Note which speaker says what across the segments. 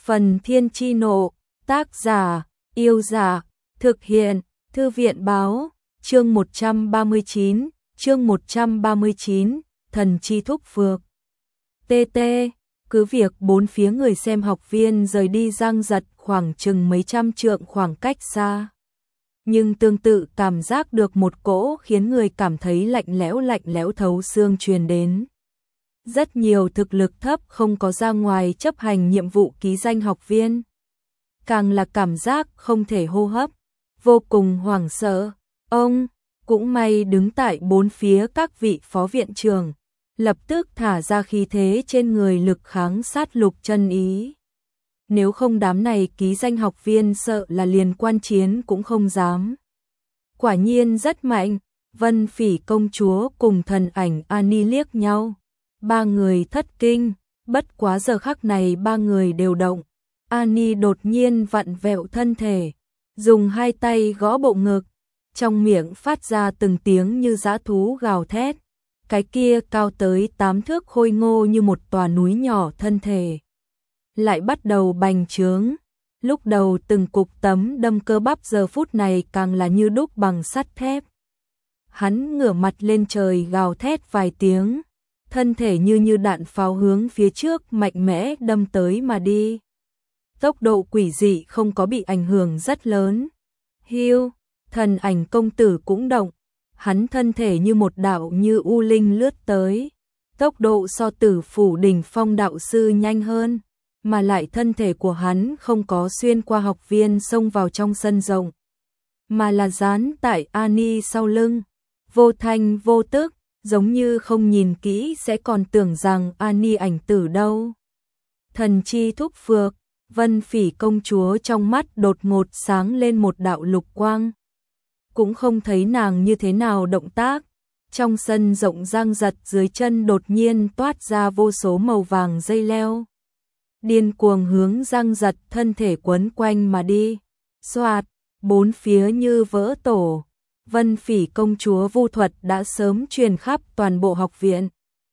Speaker 1: Phần Thiên Chi Nộ, tác giả, Yêu Dạ, thực hiện, Thư viện Báo, chương 139, Thần Chi Thúc Phược. TT, cứ việc bốn phía người xem học viên rời đi dang dật khoảng chừng mấy trăm trượng khoảng cách xa. Nhưng tương tự cảm giác được một cỗ khiến người cảm thấy lạnh lẽo thấu xương truyền đến. Rất nhiều thực lực thấp không có ra ngoài chấp hành nhiệm vụ ký danh học viên. Càng là cảm giác không thể hô hấp, vô cùng hoảng sợ. Ông, cũng may đứng tại bốn phía các vị phó viện trưởng, lập tức thả ra khí thế trên người lực kháng sát lục chân ý. Nếu không đám này ký danh học viên sợ là liền quan chiến cũng không dám. Quả nhiên rất mạnh, Vân Phỉ công chúa cùng thần ảnh Ani liếc nhau. Ba người thất kinh, bất quá giờ khắc này ba người đều động. Ani đột nhiên vặn vẹo thân thể, dùng hai tay gõ bộ ngực, trong miệng phát ra từng tiếng như dã thú gào thét. Cái kia cao tới 8 thước khôi ngô như một tòa núi nhỏ thân thể lại bắt đầu bành trướng. Lúc đầu từng cục tấm đâm cơ bắp giờ phút này càng là như đúc bằng sắt thép. Hắn ngửa mặt lên trời gào thét vài tiếng, thân thể như đạn pháo hướng phía trước mạnh mẽ đâm tới mà đi. Tốc độ quỷ dị không có bị ảnh hưởng rất lớn. Hiu, thần ảnh công tử cũng động, hắn thân thể như một đạo như u linh lướt tới. Tốc độ so Tử Phủ đỉnh phong đạo sư nhanh hơn, mà lại thân thể của hắn không có xuyên qua học viên xông vào trong sân rộng, mà là dán tại Ani sau lưng, vô thanh vô tức, giống như không nhìn kỹ sẽ còn tưởng rằng Ani ảnh tử đâu. Thần chi thúc phược, Vân Phỉ công chúa trong mắt đột ngột sáng lên một đạo lục quang. Cũng không thấy nàng như thế nào động tác, trong sân rộng dang dật dưới chân đột nhiên toát ra vô số màu vàng dây leo. Điên cuồng hướng dang dật thân thể quấn quanh mà đi. Xoạt, bốn phía như vỡ tổ. Vân Phỉ công chúa vu thuật đã sớm truyền khắp toàn bộ học viện.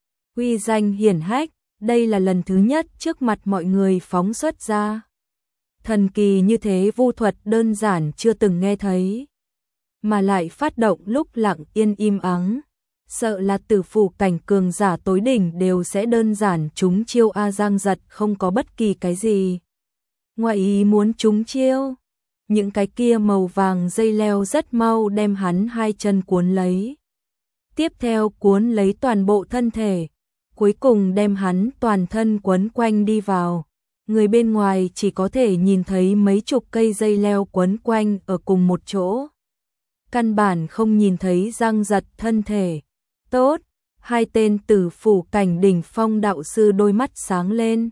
Speaker 1: Uy danh hiển hách, đây là lần thứ nhất trước mặt mọi người phóng xuất ra. Thần kỳ như thế vu thuật đơn giản chưa từng nghe thấy, mà lại phát động lúc lặng yên im ắng. Sợ là Tử Phủ cảnh cường giả tối đỉnh đều sẽ đơn giản trúng chiêu a dang dật không có bất kỳ cái gì ngoại ý muốn trúng chiêu. Những cái kia màu vàng dây leo rất mau đem hắn hai chân cuốn lấy. Tiếp theo cuốn lấy toàn bộ thân thể, cuối cùng đem hắn toàn thân quấn quanh đi vào. Người bên ngoài chỉ có thể nhìn thấy mấy chục cây dây leo quấn quanh ở cùng một chỗ. Căn bản không nhìn thấy dang dật thân thể. Tốt, hai tên Tử Phủ cảnh đỉnh phong đạo sư đôi mắt sáng lên.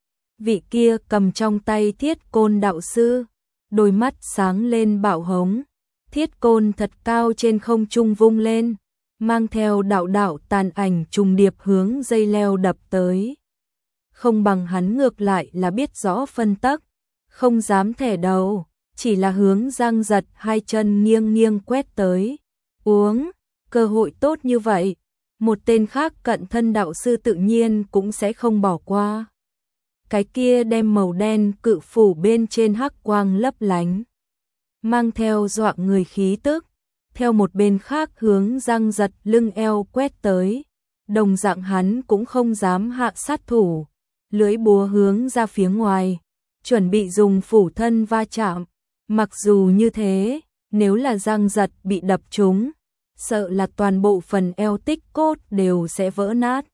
Speaker 1: Vị kia cầm trong tay thiết côn đạo sư, đôi mắt sáng lên bạo hống. Thiết côn thật cao trên không trung vung lên, mang theo đạo tàn ảnh trùng điệp hướng dây leo đập tới. Không bằng hắn ngược lại là biết rõ phân tắc, không dám thẻ đầu, chỉ là hướng dang dật hai chân nghiêng quét tới. Uống, cơ hội tốt như vậy, một tên khác cận thân đạo sư tự nhiên cũng sẽ không bỏ qua. Cái kia đem màu đen cự phủ bên trên hắc quang lấp lánh, mang theo dọa người khí tức, theo một bên khác hướng dang dật lưng eo quét tới. Đồng dạng hắn cũng không dám hạ sát thủ, lưỡi búa hướng ra phía ngoài, chuẩn bị dùng phủ thân va chạm. Mặc dù như thế, nếu là dang dật bị đập trúng, sợ là toàn bộ phần eo tích cốt đều sẽ vỡ nát.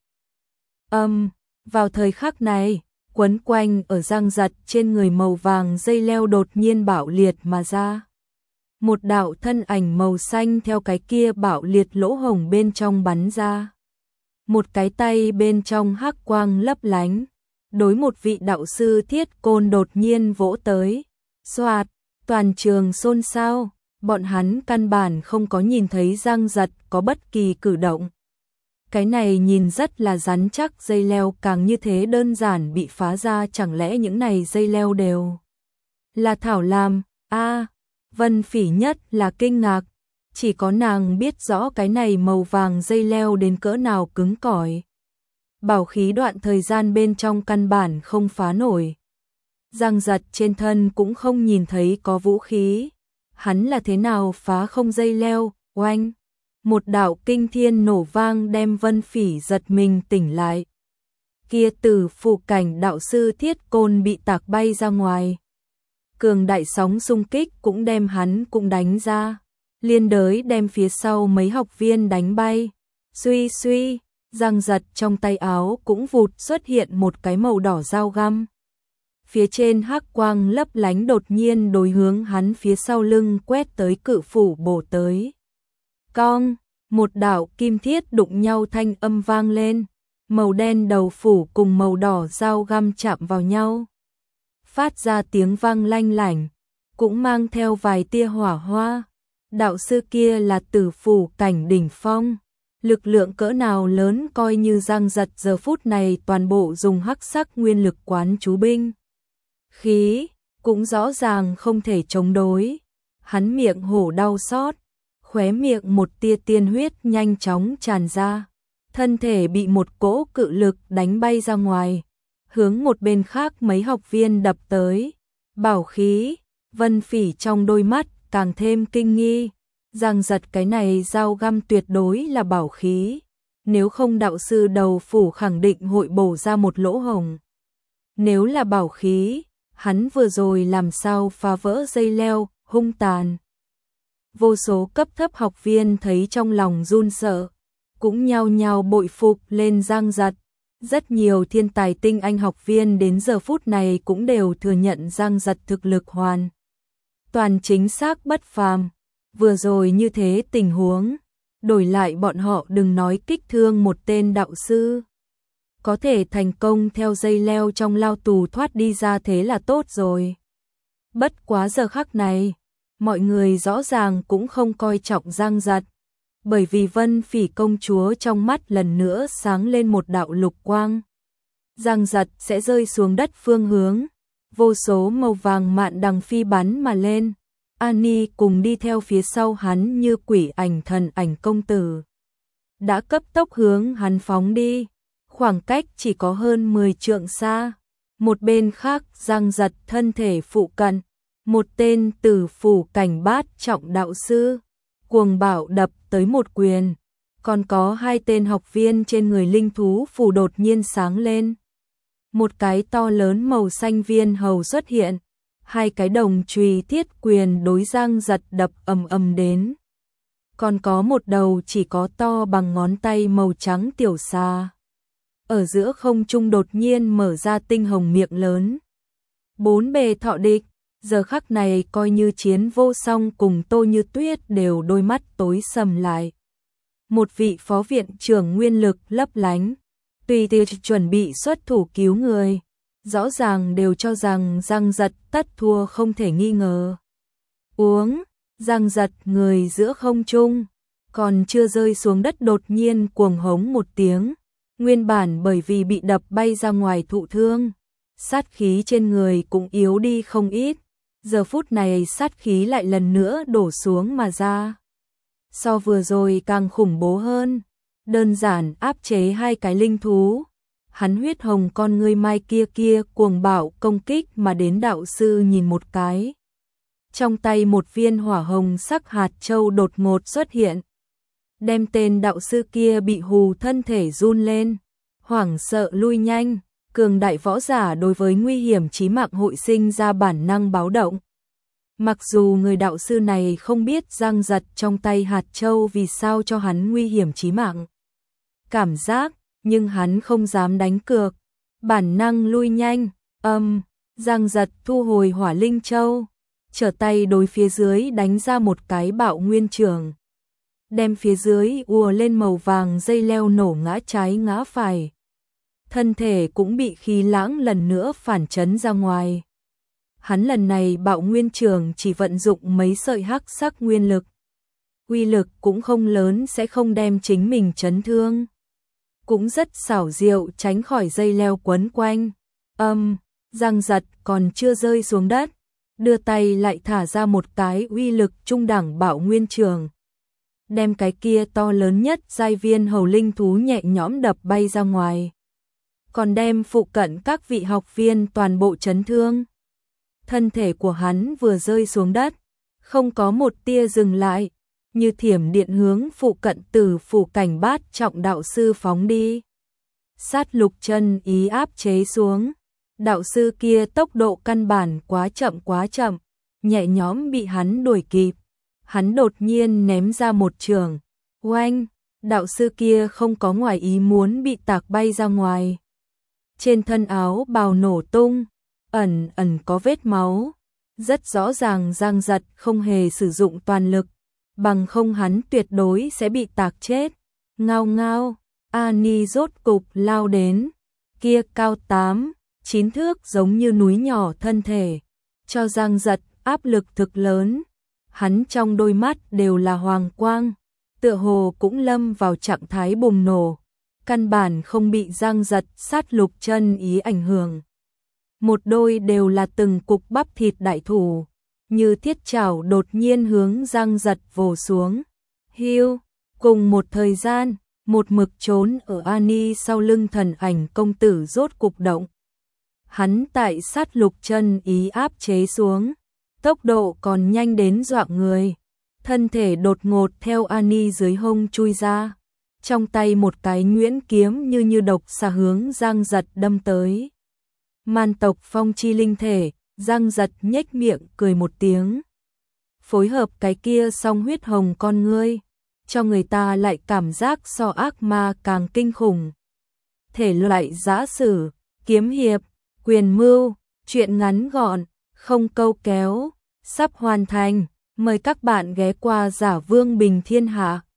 Speaker 1: Vào thời khắc này, quấn quanh ở dang dật trên người màu vàng dây leo đột nhiên bạo liệt mà ra. Một đạo thân ảnh màu xanh theo cái kia bạo liệt lỗ hổng bên trong bắn ra. Một cái tay bên trong hắc quang lấp lánh, đối một vị đạo sư thiết côn đột nhiên vỗ tới. Xoạt, toàn trường xôn xao, bọn hắn căn bản không có nhìn thấy dang dật có bất kỳ cử động. Cái này nhìn rất là rắn chắc, dây leo càng như thế đơn giản bị phá ra, chẳng lẽ những này dây leo đều là thảo lam? Vân Phỉ nhất là kinh ngạc, chỉ có nàng biết rõ cái này màu vàng dây leo đến cỡ nào cứng cỏi. Bảo khí đoạn thời gian bên trong căn bản không phá nổi. Giang Giật trên thân cũng không nhìn thấy có vũ khí. Hắn là thế nào phá không dây leo, oanh. Một đạo kinh thiên nổ vang đem Vân Phỉ giật mình tỉnh lại. Kia Tử Phủ cảnh đạo sư Thiết Côn bị tạc bay ra ngoài. Cường đại sóng xung kích cũng đem hắn cũng đánh ra. Liên đới đem phía sau mấy học viên đánh bay. Suy suy, Giang Giật trong tay áo cũng vụt xuất hiện một cái màu đỏ dao găm. Phía trên hắc quang lấp lánh đột nhiên đối hướng hắn phía sau lưng quét tới cự phủ bổ tới. Cong, một đạo kim thiết đụng nhau thanh âm vang lên, màu đen đầu phủ cùng màu đỏ dao găm chạm vào nhau. Phát ra tiếng vang lanh lảnh, cũng mang theo vài tia hỏa hoa. Đạo sư kia là Tử Phủ cảnh đỉnh phong, lực lượng cỡ nào lớn coi như Giang Giật giờ phút này toàn bộ dùng hắc sắc nguyên lực quán chú binh. Khí, cũng rõ ràng không thể chống đối. Hắn miệng hổ đau xót, khóe miệng một tia tiên huyết nhanh chóng tràn ra. Thân thể bị một cỗ cự lực đánh bay ra ngoài, hướng một bên khác mấy học viên đập tới. Bảo khí, Vân Phỉ trong đôi mắt càng thêm kinh nghi. Giang Giật cái này dao găm tuyệt đối là bảo khí, nếu không đạo sư đầu phủ khẳng định hội bổ ra một lỗ hổng. Nếu là bảo khí, hắn vừa rồi làm sao phá vỡ dây leo, hung tàn. Vô số cấp thấp học viên thấy trong lòng run sợ, cũng nhao nhao bội phục lên Giang Giật. Rất nhiều thiên tài tinh anh học viên đến giờ phút này cũng đều thừa nhận Giang Giật thực lực hoàn toàn chính xác bất phàm. Vừa rồi như thế tình huống, đổi lại bọn họ đừng nói kích thương một tên đạo sư. Có thể thành công theo dây leo trong lao tù thoát đi ra thế là tốt rồi. Bất quá giờ khắc này, mọi người rõ ràng cũng không coi trọng Giang Giật. Bởi vì Vân Phỉ công chúa trong mắt lần nữa sáng lên một đạo lục quang. Giang Giật sẽ rơi xuống đất phương hướng, vô số màu vàng mạn đằng phi bắn mà lên. Ani cùng đi theo phía sau hắn như quỷ ảnh thần ảnh công tử. Đã cấp tốc hướng hắn phóng đi, khoảng cách chỉ có hơn 10 trượng xa. Một bên khác Giang Giật thân thể phụ cận, một tên Tử Phủ cảnh bát trọng đạo sư, cuồng bạo đập tới một quyền. Còn có hai tên học viên trên người linh thú phù đột nhiên sáng lên. Một cái to lớn màu xanh viên hầu xuất hiện. Hai cái đồng chùy thiết quyền đối Giang Giật đập ầm ầm đến. Còn có một đầu chỉ có to bằng ngón tay màu trắng tiểu xà. Ở giữa không trung đột nhiên mở ra tinh hồng miệng lớn. Bốn bề thọ địch, giờ khắc này coi như Chiến Vô Song cùng Tô Như Tuyết đều đôi mắt tối sầm lại. Một vị phó viện trưởng nguyên lực lấp lánh, tùy tiệc chuẩn bị xuất thủ cứu người. Rõ ràng đều cho rằng Giang Giật tất thua không thể nghi ngờ. Uống, Giang Giật người giữa không trung, còn chưa rơi xuống đất đột nhiên cuồng hống một tiếng. Nguyên bản bởi vì bị đập bay ra ngoài thụ thương, sát khí trên người cũng yếu đi không ít. Giờ phút này sát khí lại lần nữa đổ xuống mà ra. So vừa rồi càng khủng bố hơn, đơn giản áp chế hai cái linh thú. Hắn huyết hồng con ngươi mai kia cuồng bạo công kích mà đến đạo sư nhìn một cái. Trong tay một viên hỏa hồng sắc hạt châu đột ngột xuất hiện. Đem tên đạo sư kia bị hù thân thể run lên, hoảng sợ lui nhanh. Cường đại võ giả đối với nguy hiểm chí mạng hội sinh ra bản năng báo động. Mặc dù người đạo sư này không biết Giang Giật trong tay hạt châu vì sao cho hắn nguy hiểm chí mạng cảm giác, nhưng hắn không dám đánh cược, bản năng lui nhanh. Giang Giật thu hồi hỏa linh châu, trở tay đối phía dưới đánh ra một cái bạo nguyên trường, đem phía dưới ùa lên màu vàng dây leo nổ ngã trái ngã phải. Thân thể cũng bị khí lãng lần nữa phản chấn ra ngoài. Hắn lần này bạo nguyên trường chỉ vận dụng mấy sợi hắc sắc nguyên lực. Uy lực cũng không lớn, sẽ không đem chính mình chấn thương. Cũng rất xảo diệu tránh khỏi dây leo quấn quanh. Giang Giật còn chưa rơi xuống đất, đưa tay lại thả ra một cái uy lực trung đẳng bạo nguyên trường. Đem cái kia to lớn nhất giai viên hầu linh thú nhẹ nhõm đập bay ra ngoài. Còn đem phụ cận các vị học viên toàn bộ chấn thương. thân thể của hắn vừa rơi xuống đất, không có một tia dừng lại, như thiểm điện hướng phụ cận Tử Phủ Cảnh Bát trọng đạo sư phóng đi. Sát Lục chân ý áp chế xuống, đạo sư kia tốc độ căn bản quá chậm, nhẹ nhõm bị hắn đuổi kịp. Hắn đột nhiên ném ra một trường, oanh, đạo sư kia không có ngoài ý muốn bị tạc bay ra ngoài. Trên thân áo bào nổ tung, ẩn ẩn có vết máu, rất rõ ràng Giang Giật không hề sử dụng toàn lực, bằng không hắn tuyệt đối sẽ bị tạc chết. Ngao ngao, Ani rốt cục lao đến, kia cao 8-9 thước giống như núi nhỏ thân thể, cho Giang Giật áp lực thực lớn. Hắn trong đôi mắt đều là hoàng quang, tựa hồ cũng lâm vào trạng thái bùng nổ, căn bản không bị Giang Giật sát lục chân ý ảnh hưởng. Một đôi đều là từng cục bắp thịt đại thủ, như thiết chảo đột nhiên hướng Giang Giật vồ xuống. Hiu, cùng một thời gian, một mực trốn ở Ani sau lưng thần ảnh công tử rốt cục động. Hắn tại sát lục chân ý áp chế xuống, tốc độ còn nhanh đến dọa người, thân thể đột ngột theo Ani dưới hông chui ra, trong tay một cái nhuyễn kiếm như độc xà hướng Giang Giật đâm tới. Man tộc phong chi linh thể, Giang Giật nhếch miệng cười một tiếng. Phối hợp cái kia song huyết hồng con ngươi, cho người ta lại cảm giác so ác ma càng kinh khủng. Thể loại giã sử, kiếm hiệp, quyền mưu, truyện ngắn gọn, không câu kéo, sắp hoàn thành. Mời các bạn ghé qua Giả Vương Bình Thiên Hạ.